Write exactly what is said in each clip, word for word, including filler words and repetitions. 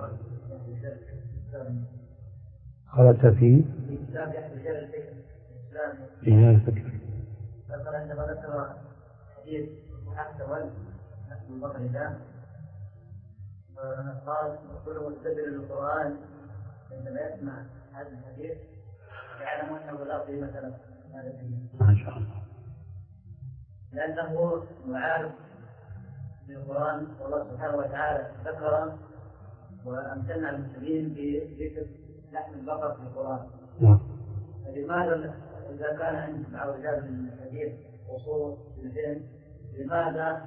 قرأت فيه الإسلام يحمل رجال الفكر الإسلام رجال الفكر فقال عندما ذكر حديث محتوى نحن الله الله قال كل مستدل للقرآن عندما يسمع هذا الحديث يعلم أنه لا قيمة له هذا الدين ما شاء الله، لأنه معارف بالقرآن، والله سبحانه وتعالى ذكر وأمتنع المسلمين بذكر لحم البقر في القرآن. نعم. فلماذا إذا كان عند مع رجال الحديث وصول في الذهن لماذا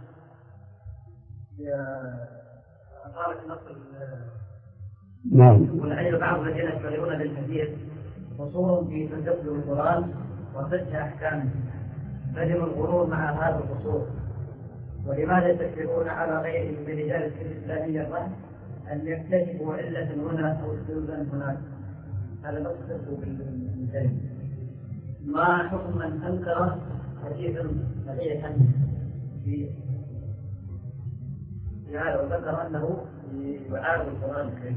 أقامت النص؟ نعم. ولعل بعض الذين يشتغلون بالحديث وصول في تدبر القرآن وفقه أحكامه فهم الغرور مع هذا القصور. ولماذا يتكلمون على غيرهم من رجال الإسلامية الرهن أن يكتشفوا علة هنا أو سلوكا هناك؟ هذا مقصده بالمثال. ما حكم من أنكر حديثا صحيحا في هذا وذكر أنه يعارض القرآن الكريم؟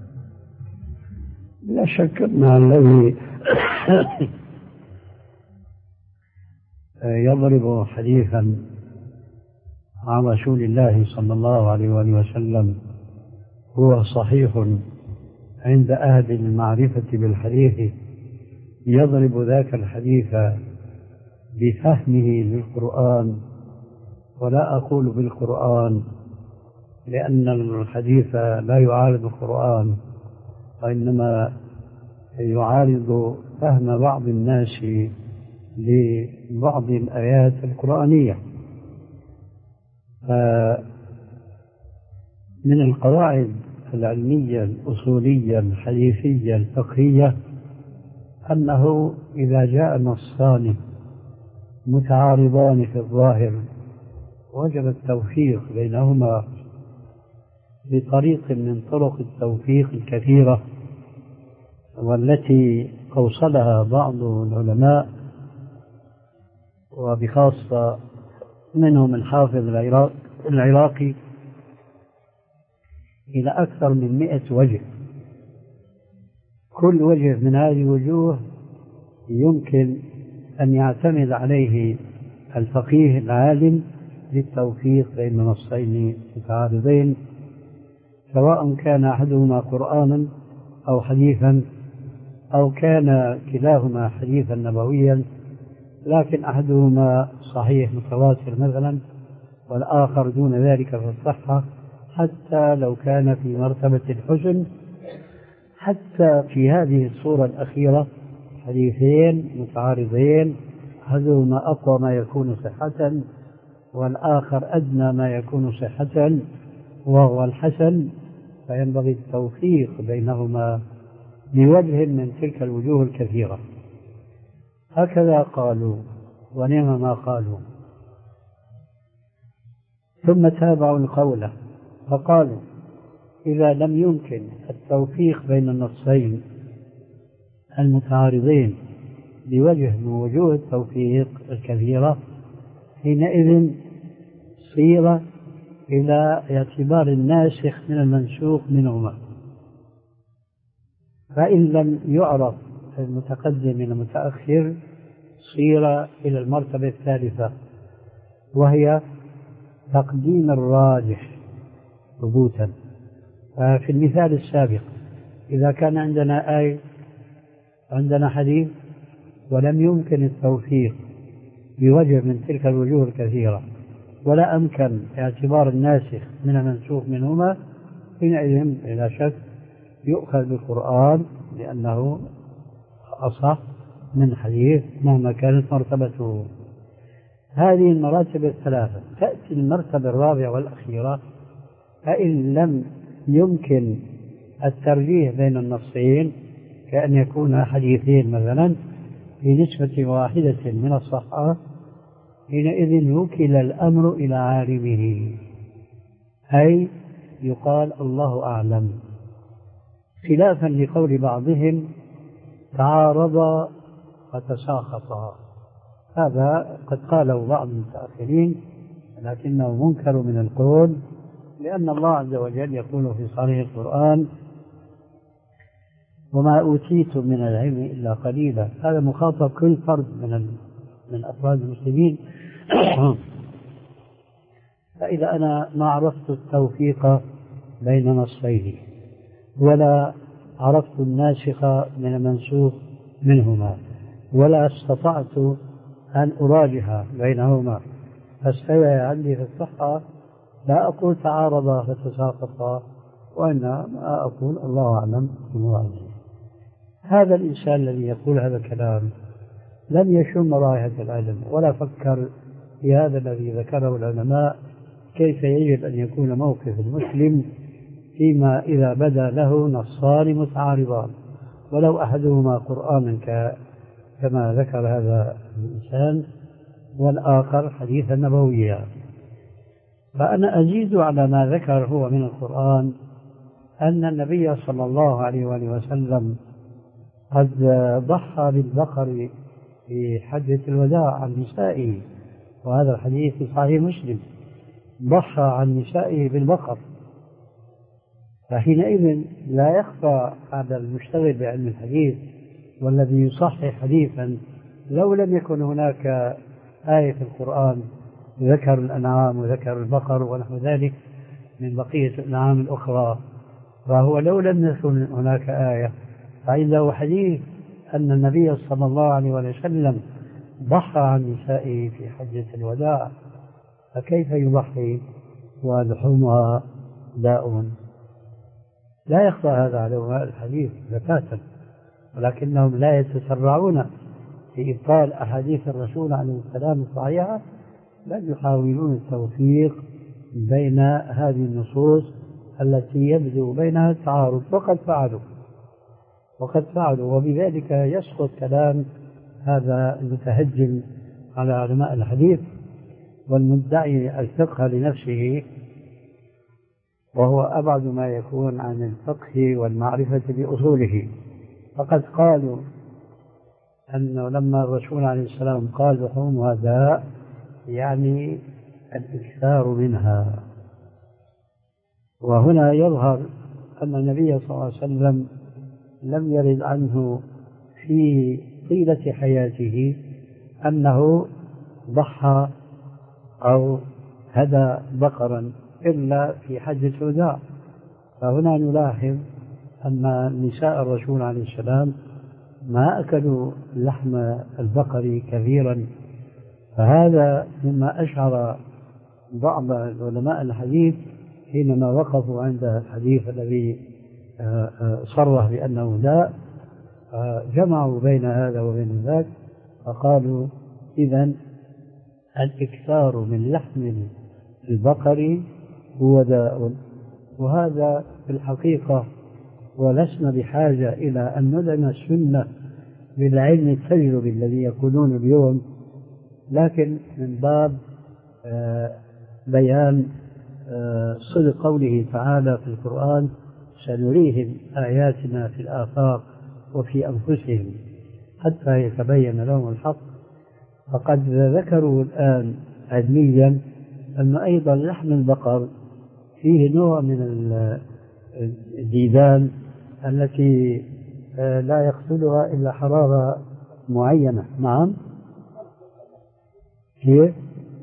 لا شك أن الذي يضرب حديثا عن رسول الله صلى الله عليه وآله وسلم هو صحيح عند أهل المعرفة بالحديث، يضرب ذاك الحديث بفهمه للقرآن، ولا أقول بالقرآن لأن الحديث لا يعارض القرآن، وإنما يعارض فهم بعض الناس لبعض الآيات القرآنية. من القواعد العلمية الأصولية الحديثية الفقهية أنه إذا جاء نصان متعارضان في الظاهر وجب التوفيق بينهما بطريق من طرق التوفيق الكثيرة والتي أوصلها بعض العلماء وبخاصة منهم الحافظ العراقي إلى أكثر من مئة وجه. كل وجه من هذه الوجوه يمكن أن يعتمد عليه الفقيه العالم للتوفيق بين نصين متعارضين، سواء كان أحدهما قرآنا أو حديثا أو كان كلاهما حديثا نبويا، لكن أحدهما صحيح متواتر مثلا والآخر دون ذلك في الصحة، حتى لو كان في مرتبة الحسن. حتى في هذه الصورة الأخيرة حديثين متعارضين أحدهما أقوى ما يكون صحة والآخر أدنى ما يكون صحة وهو الحسن، فينبغي التوفيق بينهما بوجه من تلك الوجوه الكثيرة. هكذا قالوا ونعم ما قالوا. ثم تابعوا القول فقالوا إذا لم يمكن التوفيق بين النصين المتعارضين بوجه من وجوه التوفيق الكثيرة، حينئذ صير إلى اعتبار الناسخ من المنسوخ منهما، فإن لم يعرف المتقدم من المتأخر صير إلى المرتبة الثالثة، وهي تقديم الراجح ثبوتا. في المثال السابق إذا كان عندنا آية عندنا حديث ولم يمكن التوفيق بوجه من تلك الوجوه الكثيرة ولا أمكن اعتبار الناسخ من المنسوخ منهما، حينئذ بلا شك يؤخذ بالقرآن لأنه أصح من حديث مهما كانت مرتبته. هذه المراتب الثلاثة. تأتي المرتبة الرابعة والأخيرة، فإن لم يمكن الترجيح بين النصين كأن يكون حديثين مثلا بنسبة واحدة من الصحة، حينئذ وكل الأمر إلى عالمه، أي يقال الله أعلم، خلافا لقول بعضهم تعارضا وتساخطا. هذا قد قاله بعض المتأخرين لكنه منكر من القول، لأن الله عز وجل يقول في صحيح القرآن وما أوتيتم من العلم إلا قليلا. هذا مخاطب كل فرد من من أفراد المسلمين. فإذا أنا ما عرفت التوفيق بين نصفين ولا عرفت الناسخ من المنسوخ منهما ولا استطعت أن أراجح بينهما فاستوى عندي في الصحة، لا أقول تعارضا فتساقطا، وإنما أقول الله أعلم بمراده. هذا الإنسان الذي يقول هذا الكلام لم يشم رائحة العلم ولا فكر في هذا الذي ذكره العلماء، كيف يجب أن يكون موقف المسلم فيما إذا بدا له نصان متعارضان ولو أحدهما قرآنا كما ذكر هذا الإنسان والآخر حديثا نبويا. فأنا أزيد على ما ذكر هو من القرآن أن النبي صلى الله عليه وآله وسلم قد ضحى بالبقر في حجة الوداع عن نسائه، وهذا الحديث في صحيح مسلم، ضحى عن نسائه بالبقر. فحينئذ لا يخفى على المشتغل بعلم الحديث والذي يصحح حديثا لو لم يكن هناك آية في القرآن ذكر الأنعام وذكر البقر ونحو ذلك من بقية الأنعام الأخرى، فهو لو لم يكن هناك آية فعنده حديث أن النبي صلى الله عليه وسلم ضحى عن نسائه في حجة الوداع، فكيف يضحي ولحومها داء؟ لا يخفى هذا على علماء الحديث بتاتا، ولكنهم لا يتسرعون في إبطال أحاديث الرسول عليه السلام الصحيحة، بل يحاولون التوفيق بين هذه النصوص التي يبدو بينها التعارض، وقد فعلوا وقد فعلوا وبذلك يسقط كلام هذا المتهجم على علماء الحديث والمدعي الفقه لنفسه، وهو أبعد ما يكون عن الفقه والمعرفة بأصوله. فقد قالوا أنه لما الرسول عليه السلام قال لحومها داء يعني الإكثار منها، وهنا يظهر أن النبي صلى الله عليه وسلم لم يرد عنه في طيلة حياته أنه ضحى أو هدى بقرا إلا في حجة الوداع. فهنا نلاحظ أن نساء الرسول عليه السلام ما أكلوا لحم البقر كثيرا، فهذا مما أشعر بعض علماء الحديث حينما وقفوا عند الحديث الذي صرح بأنه داء، جمعوا بين هذا وبين ذاك فقالوا إذن الإكثار من لحم البقر هو داء. وهذا في الحقيقة ولسنا بحاجة إلى أن ندعم السنة بالعلم التجربي الذي يقولون اليوم، لكن من باب بيان صدق قوله تعالى في القرآن سنريهم آياتنا في الآفاق وفي أنفسهم حتى يتبين لهم الحق. فقد ذكروا الآن علميا أن أيضا لحم البقر فيه نوع من الديدان التي لا يقتلها إلا حرارة معينة. نعم كيف؟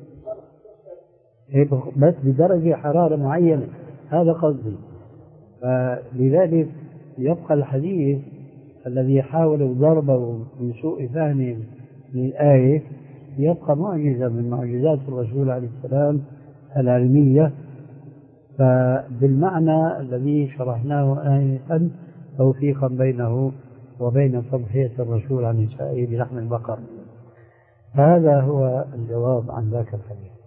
بس بدرجة حرارة معينة، هذا قصدي. فلذلك يبقى الحديث الذي حاولوا ضربه من سوء فهمهم للآية يبقى معجزة من معجزات الرسول عليه السلام العلمية. فبالمعنى الذي شرحناه آية توفيقا بينه وبين تضحية الرسول عن نسائه بلحم البقر. هذا هو الجواب عن ذاك الحديث.